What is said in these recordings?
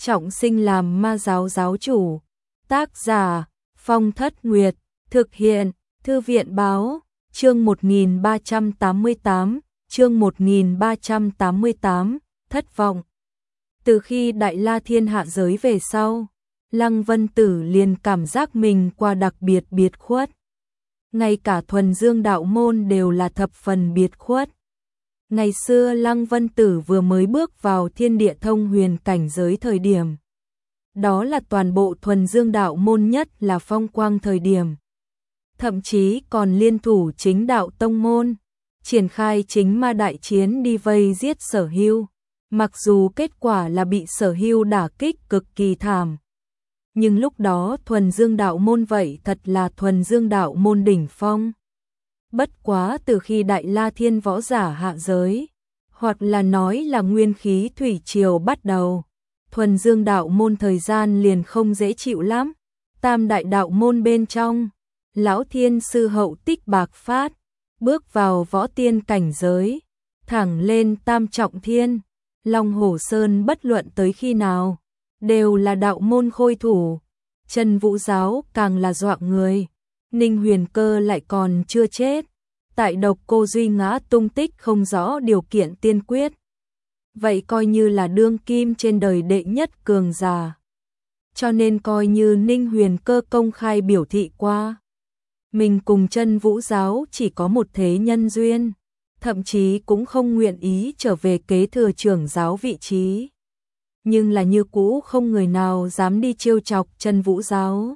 trọng sinh làm ma giáo giáo chủ. Tác giả Phong Thất Nguyệt, thực hiện Thư viện Báo, chương 1388, chương 1388, thất vọng. Từ khi Đại La Thiên hạ giới về sau, Lăng Vân Tử liền cảm giác mình qua đặc biệt biệt khuất. Ngay cả thuần dương đạo môn đều là thập phần biệt khuất. Ngày xưa Lăng Vân Tử vừa mới bước vào thiên địa thông huyền cảnh giới thời điểm. Đó là toàn bộ thuần dương đạo môn nhất là phong quang thời điểm. Thậm chí còn liên thủ chính đạo tông môn, triển khai chính ma đại chiến đi vây giết Sở Hưu. Mặc dù kết quả là bị Sở Hưu đả kích cực kỳ thảm. Nhưng lúc đó thuần dương đạo môn vậy thật là thuần dương đạo môn đỉnh phong. Bất quá từ khi Đại La Thiên võ giả hạ giới, hoặc là nói là nguyên khí thủy triều bắt đầu, thuần dương đạo môn thời gian liền không dễ chịu lắm. Tam đại đạo môn bên trong, Lão Thiên sư hậu tích bạc phát, bước vào võ tiên cảnh giới, thẳng lên tam trọng thiên. Long Hổ Sơn bất luận tới khi nào, đều là đạo môn khôi thủ. Trần Vũ Giáo càng là dọa người. Ninh Huyền Cơ lại còn chưa chết. Tại Độc Cô Duy ngã tung tích không rõ điều kiện tiên quyết. Vậy coi như là đương kim trên đời đệ nhất cường giả. Cho nên coi như Ninh Huyền Cơ công khai biểu thị qua. Mình cùng Trần Vũ Giáo chỉ có một thế nhân duyên. Thậm chí cũng không nguyện ý trở về kế thừa trưởng giáo vị trí. Nhưng là như cũ không người nào dám đi trêu chọc Trần Vũ Giáo.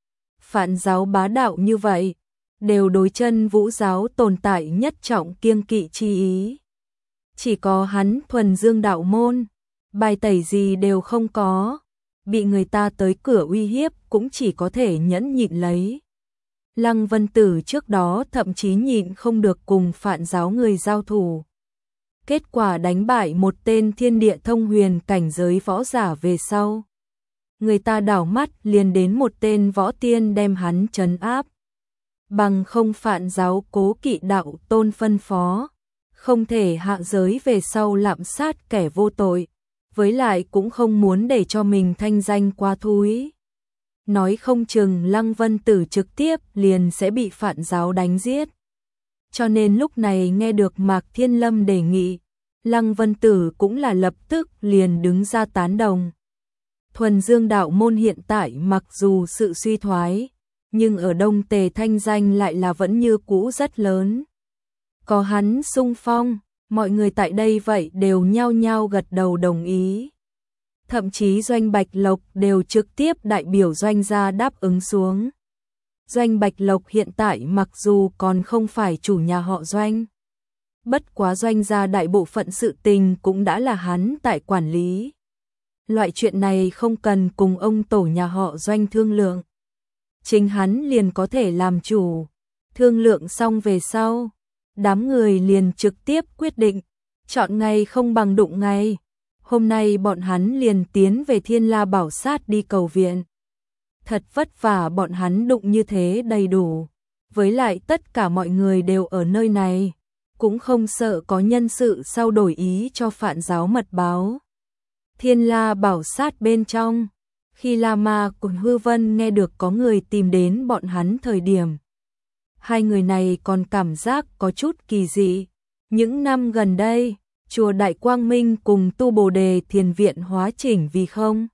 Phản giáo bá đạo như vậy, đều đối Trần Vũ Giáo tồn tại nhất trọng kiêng kỵ chi ý. Chỉ có hắn thuần dương đạo môn, bài tẩy gì đều không có, bị người ta tới cửa uy hiếp cũng chỉ có thể nhẫn nhịn lấy. Lăng Vân Tử trước đó thậm chí nhịn không được cùng phản giáo người giao thủ. Kết quả đánh bại một tên thiên địa thông huyền cảnh giới võ giả về sau. Người ta đảo mắt liền đến một tên võ tiên đem hắn trấn áp. Bằng không phản giáo Cố Kỵ đạo tôn phân phó, không thể hạ giới về sau lạm sát kẻ vô tội, với lại cũng không muốn để cho mình thanh danh quá thúi. Nói không chừng Lăng Vân Tử trực tiếp liền sẽ bị phản giáo đánh giết. Cho nên lúc này nghe được Mạc Thiên Lâm đề nghị, Lăng Vân Tử cũng là lập tức liền đứng ra tán đồng. Thuần dương đạo môn hiện tại mặc dù sự suy thoái, nhưng ở Đông Tề thanh danh lại là vẫn như cũ rất lớn. Có hắn xung phong, mọi người tại đây vậy đều nhao nhao gật đầu đồng ý. Thậm chí Doanh Bạch Lộc đều trực tiếp đại biểu Doanh gia đáp ứng xuống. Doanh Bạch Lộc hiện tại mặc dù còn không phải chủ nhà họ Doanh. Bất quá Doanh gia đại bộ phận sự tình cũng đã là hắn tại quản lý. Loại chuyện này không cần cùng ông tổ nhà họ Doanh thương lượng. Chính hắn liền có thể làm chủ. Thương lượng xong về sau, đám người liền trực tiếp quyết định, chọn ngày không bằng đụng ngày. Hôm nay bọn hắn liền tiến về Thiên La Bảo Sát đi cầu viện. Thật vất vả bọn hắn đụng như thế đầy đủ. Với lại tất cả mọi người đều ở nơi này, cũng không sợ có nhân sự sau đổi ý cho phản giáo mật báo. Thiên La Bảo Sát bên trong, khi La Ma cùng Hư Vân nghe được có người tìm đến bọn hắn thời điểm, hai người này còn cảm giác có chút kỳ dị. Những năm gần đây, chùa Đại Quang Minh cùng Tu Bồ Đề Thiền Viện hóa chỉnh vì không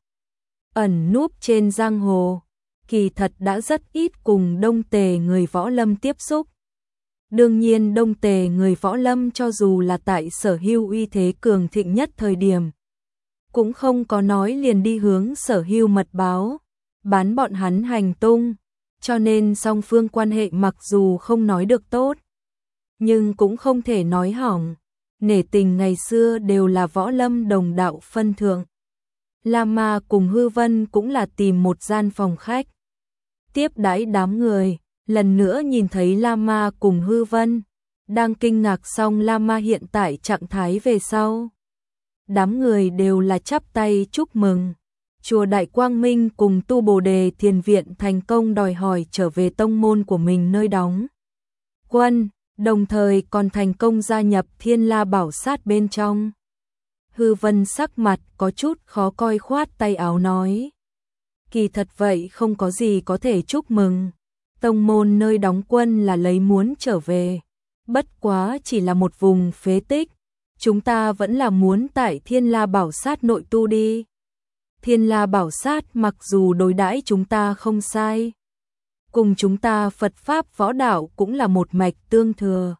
ẩn núp trên giang hồ, kỳ thật đã rất ít cùng Đông Tề người võ lâm tiếp xúc. Đương nhiên Đông Tề người võ lâm cho dù là tại Sở Hưu uy thế cường thịnh nhất thời điểm, cũng không có nói liền đi hướng Sở Hưu mật báo, bán bọn hắn hành tung, cho nên song phương quan hệ mặc dù không nói được tốt, nhưng cũng không thể nói hỏng. Nể tình ngày xưa đều là võ lâm đồng đạo phân thượng. La Ma cùng Hư Vân cũng là tìm một gian phòng khách, tiếp đãi đám người. Lần nữa nhìn thấy La Ma cùng Hư Vân, đang kinh ngạc xong La Ma hiện tại trạng thái về sau. Đám người đều là chắp tay chúc mừng. Chùa Đại Quang Minh cùng Tu Bồ Đề Thiền Viện thành công đòi hỏi trở về tông môn của mình nơi đóng quân, đồng thời còn thành công gia nhập Thiên La Bảo Sát bên trong. Hư Vân sắc mặt có chút khó coi khoát tay áo nói. Kỳ thật vậy không có gì có thể chúc mừng. Tông môn nơi đóng quân là lấy muốn trở về. Bất quá chỉ là một vùng phế tích. Chúng ta vẫn là muốn tại Thiên La Bảo Sát nội tu đi. Thiên La Bảo Sát mặc dù đối đãi chúng ta không sai. Cùng chúng ta Phật Pháp võ đạo cũng là một mạch tương thừa.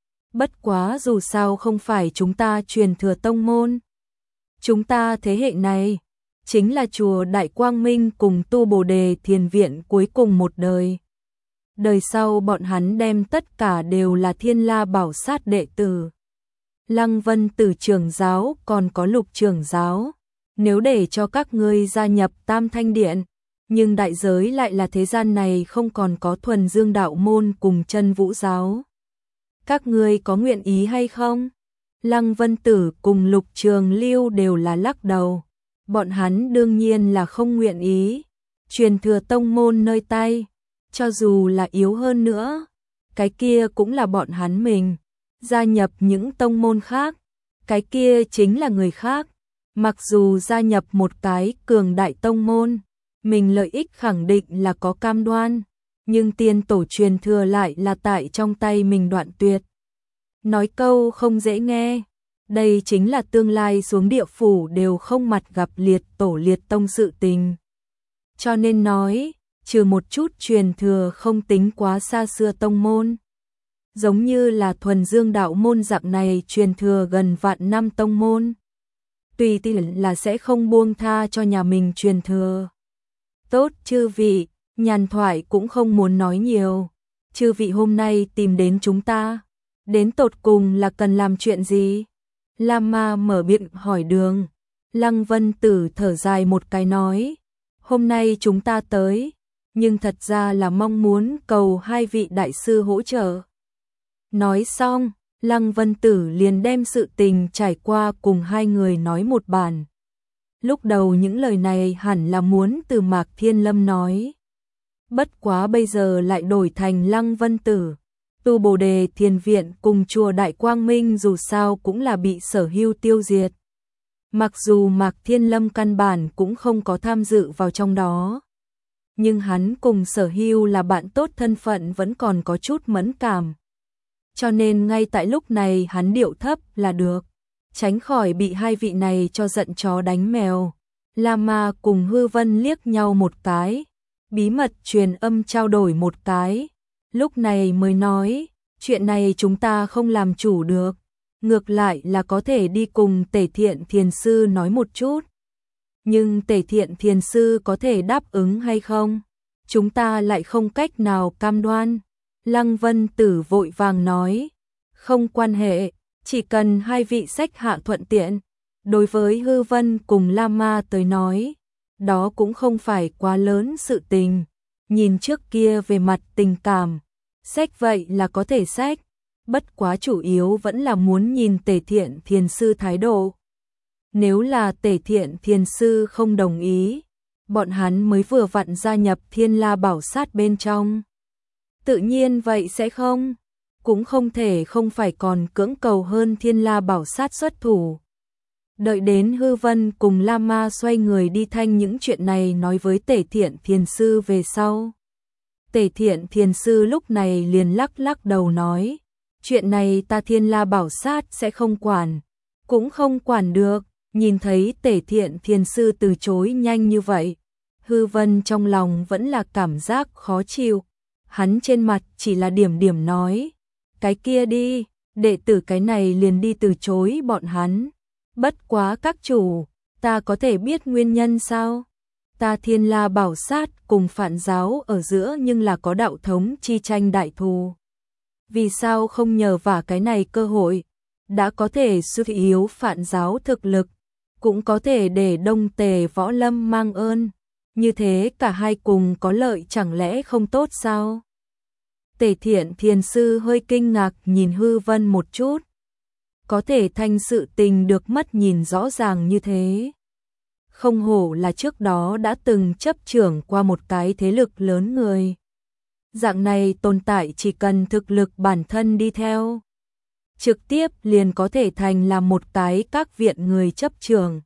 Bất quá dù sao không phải chúng ta truyền thừa tông môn. Chúng ta thế hệ này chính là chùa Đại Quang Minh cùng tu Bồ Đề Thiền Viện cuối cùng một đời. Đời sau bọn hắn đem tất cả đều là Thiên La Bảo Sát đệ tử. Lăng Vân Tử trưởng giáo còn có Lục trưởng giáo. Nếu để cho các ngươi gia nhập Tam Thanh Điện, nhưng đại giới lại là thế gian này không còn có Thuần Dương đạo môn cùng Chân Vũ giáo. Các ngươi có nguyện ý hay không? Lăng Vân Tử cùng Lục Trường Lưu đều là lắc đầu. Bọn hắn đương nhiên là không nguyện ý. Truyền thừa tông môn nơi tay, cho dù là yếu hơn nữa, cái kia cũng là bọn hắn mình. Gia nhập những tông môn khác, cái kia chính là người khác. Mặc dù gia nhập một cái cường đại tông môn, mình lợi ích khẳng định là có cam đoan, nhưng tiên tổ truyền thừa lại là tại trong tay mình đoạn tuyệt. Nói câu không dễ nghe, đây chính là tương lai xuống địa phủ đều không mặt gặp liệt tổ liệt tông sự tình. Cho nên nói, trừ một chút truyền thừa không tính quá xa xưa tông môn. Giống như là Thuần Dương đạo môn dạng này truyền thừa gần vạn năm tông môn. Tùy tiện là sẽ không buông tha cho nhà mình truyền thừa. Tốt chư vị, nhàn thoại cũng không muốn nói nhiều. Chư vị hôm nay tìm đến chúng ta, đến tột cùng là cần làm chuyện gì? Lama mở miệng hỏi đường. Lăng Vân Tử thở dài một cái nói. Hôm nay chúng ta tới, nhưng thật ra là mong muốn cầu hai vị đại sư hỗ trợ. Nói xong, Lăng Vân Tử liền đem sự tình trải qua cùng hai người nói một bản. Lúc đầu những lời này hẳn là muốn từ Mạc Thiên Lâm nói. Bất quá bây giờ lại đổi thành Lăng Vân Tử. Tu Bồ Đề Thiền Viện cùng chùa Đại Quang Minh dù sao cũng là bị Sở Hưu tiêu diệt. Mặc dù Mạc Thiên Lâm căn bản cũng không có tham dự vào trong đó. Nhưng hắn cùng Sở Hưu là bạn tốt, thân phận vẫn còn có chút mẫn cảm. Cho nên ngay tại lúc này hắn điệu thấp là được, tránh khỏi bị hai vị này cho giận chó đánh mèo. Lama cùng Hư Vân liếc nhau một cái, bí mật truyền âm trao đổi một cái. Lúc này mới nói, chuyện này chúng ta không làm chủ được, ngược lại là có thể đi cùng Tề Thiện Thiền Sư nói một chút. Nhưng Tề Thiện Thiền Sư có thể đáp ứng hay không? Chúng ta lại không cách nào cam đoan. Lăng Vân Tử vội vàng nói, không quan hệ, chỉ cần hai vị sách hạ thuận tiện. Đối với Hư Vân cùng Lama tới nói, đó cũng không phải quá lớn sự tình. Nhìn trước kia về mặt tình cảm, sách vậy là có thể sách. Bất quá chủ yếu vẫn là muốn nhìn Tề Thiện Thiền Sư thái độ. Nếu là Tề Thiện Thiền Sư không đồng ý, bọn hắn mới vừa vặn gia nhập Thiên La Bảo Sát bên trong. Tự nhiên vậy sẽ không, cũng không thể không phải còn cưỡng cầu hơn Thiên La Bảo Sát xuất thủ. Đợi đến Hư Vân cùng Lama xoay người đi thanh những chuyện này nói với Tề Thiện Thiền Sư về sau. Tề Thiện Thiền Sư lúc này liền lắc lắc đầu nói, chuyện này ta Thiên La Bảo Sát sẽ không quản, cũng không quản được. Nhìn thấy Tề Thiện Thiền Sư từ chối nhanh như vậy, Hư Vân trong lòng vẫn là cảm giác khó chịu. Hắn trên mặt chỉ là điểm điểm nói, cái kia đi, đệ tử cái này liền đi từ chối bọn hắn. Bất quá các chủ, ta có thể biết nguyên nhân sao? Ta Thiên La Bảo Sát cùng Phạn giáo ở giữa nhưng là có đạo thống chi tranh đại thù. Vì sao không nhờ vả cái này cơ hội, đã có thể suy yếu Phạn giáo thực lực, cũng có thể để Đông Tề Võ Lâm mang ơn. Như thế cả hai cùng có lợi chẳng lẽ không tốt sao? Tề Thiện Thiền Sư hơi kinh ngạc nhìn Hư Vân một chút. Có thể thành sự tình được mất nhìn rõ ràng như thế. Không hổ là trước đó đã từng chấp trưởng qua một cái thế lực lớn người. Dạng này tồn tại chỉ cần thực lực bản thân đi theo. trực tiếp liền có thể thành là một cái các viện người chấp trường.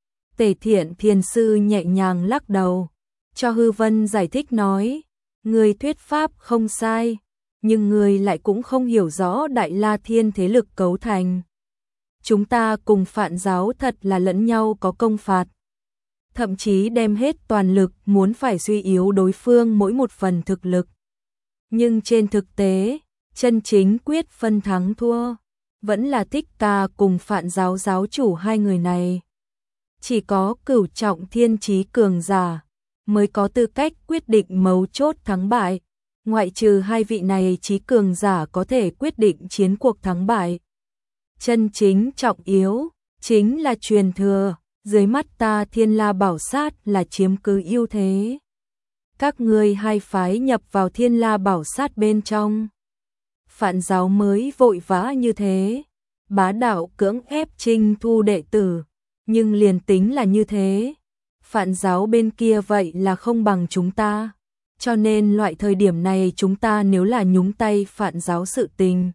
Tề Thiện Thiền Sư nhẹ nhàng lắc đầu, cho Hư Vân giải thích nói, người thuyết pháp không sai, nhưng người lại cũng không hiểu rõ Đại La Thiên thế lực cấu thành. Chúng ta cùng Phạn giáo thật là lẫn nhau có công phạt, thậm chí đem hết toàn lực muốn phải suy yếu đối phương mỗi một phần thực lực. Nhưng trên thực tế, chân chính quyết phân thắng thua, vẫn là Thích Ca cùng Phạn giáo giáo chủ hai người này. Chỉ có cửu trọng thiên chí cường giả mới có tư cách quyết định mấu chốt thắng bại, ngoại trừ hai vị này chí cường giả có thể quyết định chiến cuộc thắng bại. Chân chính trọng yếu chính là truyền thừa, dưới mắt ta Thiên La Bảo Sát là chiếm cứ ưu thế. Các ngươi hai phái nhập vào Thiên La Bảo Sát bên trong. Phạn giáo mới vội vã như thế, bá đạo cưỡng ép Trinh thu đệ tử, nhưng liền tính là như thế, Phạn giáo bên kia vậy là không bằng chúng ta, cho nên loại thời điểm này chúng ta nếu là nhúng tay Phạn giáo sự tình,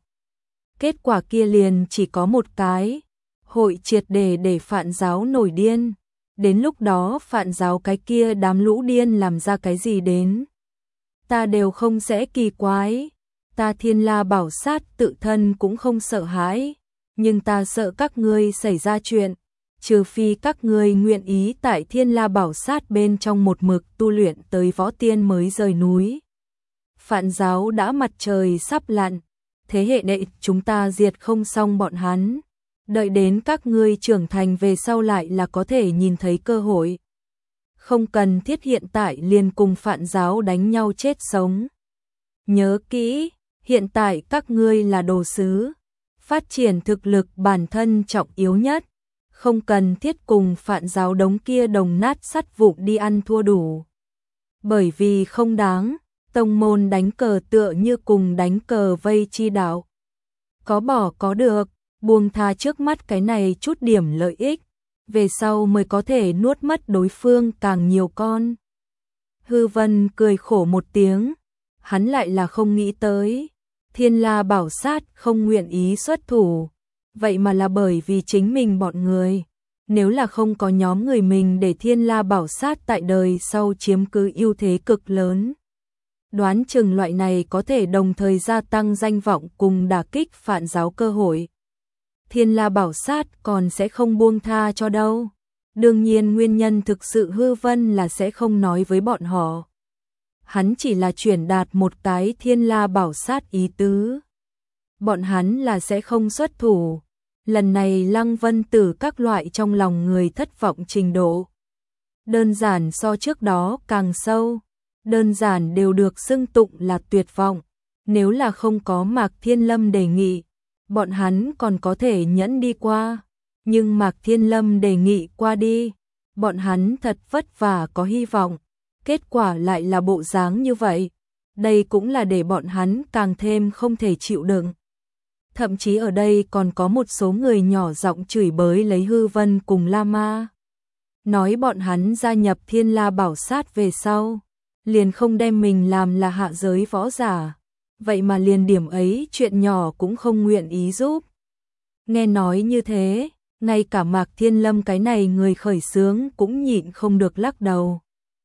kết quả kia liền chỉ có một cái, hội triệt để Phạn giáo nổi điên, đến lúc đó Phạn giáo cái kia đám lũ điên làm ra cái gì đến, ta đều không sẽ kỳ quái. Ta Thiên La Bảo Sát tự thân cũng không sợ hãi, nhưng ta sợ các ngươi xảy ra chuyện, trừ phi các ngươi nguyện ý tại Thiên La Bảo Sát bên trong một mực tu luyện tới võ tiên mới rời núi. Phạn giáo đã mặt trời sắp lặn, thế hệ đệ chúng ta diệt không xong bọn hắn, đợi đến các ngươi trưởng thành về sau lại là có thể nhìn thấy cơ hội. Không cần thiết hiện tại liền cùng Phạn giáo đánh nhau chết sống. Nhớ kỹ, hiện tại các ngươi là đồ sứ, phát triển thực lực bản thân trọng yếu nhất, không cần thiết cùng Phạn giáo đống kia đồng nát sắt vụn đi ăn thua đủ. Bởi vì không đáng, tông môn đánh cờ tựa như cùng đánh cờ vây chi đạo. Có bỏ có được, buông tha trước mắt cái này chút điểm lợi ích, về sau mới có thể nuốt mất đối phương càng nhiều con. Hư Vân cười khổ một tiếng, hắn lại là không nghĩ tới. Thiên La Bảo Sát không nguyện ý xuất thủ, vậy mà là bởi vì chính mình bọn người. Nếu là không có nhóm người mình để Thiên La Bảo Sát tại đời sau chiếm cứ ưu thế cực lớn. Đoán chừng loại này có thể đồng thời gia tăng danh vọng cùng đả kích Phạn giáo cơ hội. Thiên La Bảo Sát còn sẽ không buông tha cho đâu. Đương nhiên nguyên nhân thực sự Hư Vân là sẽ không nói với bọn họ. Hắn chỉ là truyền đạt một cái Thiên La Bảo Sát ý tứ. Bọn hắn là sẽ không xuất thủ. Lần này Lăng Vân Tử các loại trong lòng người thất vọng trình độ. Đơn giản so trước đó càng sâu. Đơn giản đều được xưng tụng là tuyệt vọng. Nếu là không có Mạc Thiên Lâm đề nghị, bọn hắn còn có thể nhẫn đi qua. Nhưng Mạc Thiên Lâm đề nghị qua đi, bọn hắn thật vất vả có hy vọng. Kết quả lại là bộ dáng như vậy. Đây cũng là để bọn hắn càng thêm không thể chịu đựng. Thậm chí ở đây còn có một số người nhỏ giọng chửi bới lấy Hư Vân cùng Lama. Nói bọn hắn gia nhập Thiên La Bảo Sát về sau, liền không đem mình làm là hạ giới võ giả. Vậy mà liền điểm ấy chuyện nhỏ cũng không nguyện ý giúp. Nghe nói như thế, ngay cả Mạc Thiên Lâm cái này người khởi xướng cũng nhịn không được lắc đầu.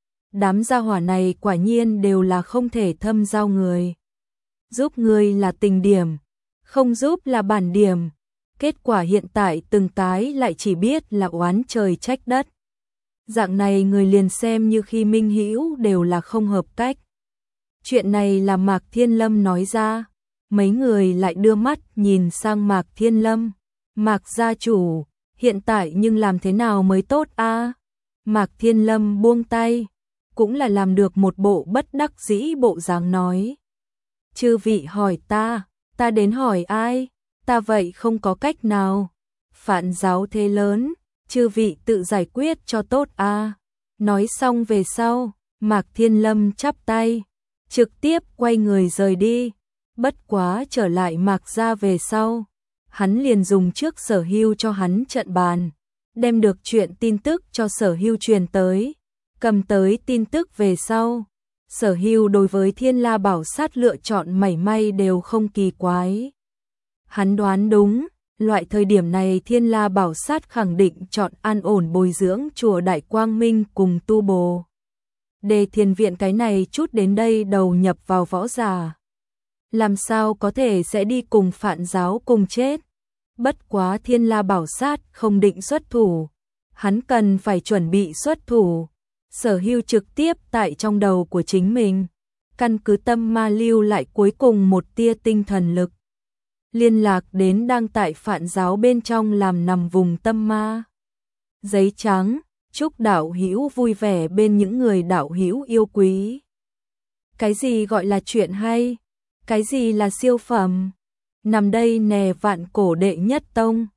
Đám gia hỏa này quả nhiên đều là không thể thâm giao người. Giúp người là tình điểm, không giúp là bản điểm. Kết quả hiện tại từng cái lại chỉ biết là oán trời trách đất. Dạng này người liền xem như khi minh hữu đều là không hợp cách. Chuyện này là Mạc Thiên Lâm nói ra. Mấy người lại đưa mắt nhìn sang Mạc Thiên Lâm. Mạc gia chủ, hiện tại nhưng làm thế nào mới tốt a? Mạc Thiên Lâm buông tay, cũng là làm được một bộ bất đắc dĩ bộ dáng nói. Chư vị hỏi ta đến hỏi ai, ta vậy không có cách nào. Phạn giáo thế lớn, chư vị tự giải quyết cho tốt a. Nói xong về sau, Mạc Thiên Lâm chắp tay, trực tiếp quay người rời đi. Bất quá trở lại Mạc gia về sau, hắn liền dùng trước Sở Hưu cho hắn trận bàn, đem được chuyện tin tức cho Sở Hưu truyền tới. Cầm tới tin tức về sau, Sở Hưu đối với Thiên La Bảo Sát lựa chọn mảy may đều không kỳ quái. Hắn đoán đúng, loại thời điểm này Thiên La Bảo Sát khẳng định chọn an ổn bồi dưỡng chùa Đại Quang Minh cùng tu bồ. Đề thiền viện cái này chút đến đây đầu nhập vào võ giả. Làm sao có thể sẽ đi cùng Phạn giáo cùng chết. Bất quá Thiên La Bảo Sát không định xuất thủ. Hắn cần phải chuẩn bị xuất thủ. Sở Hưu trực tiếp tại trong đầu của chính mình. Căn cứ tâm ma lưu lại cuối cùng một tia tinh thần lực. Liên lạc đến đang tại Phạn giáo bên trong làm nằm vùng tâm ma. Giấy trắng, chúc đạo hữu vui vẻ bên những người đạo hữu yêu quý. Cái gì gọi là chuyện hay? Cái gì là siêu phẩm? Nằm đây nè Vạn Cổ đệ nhất tông.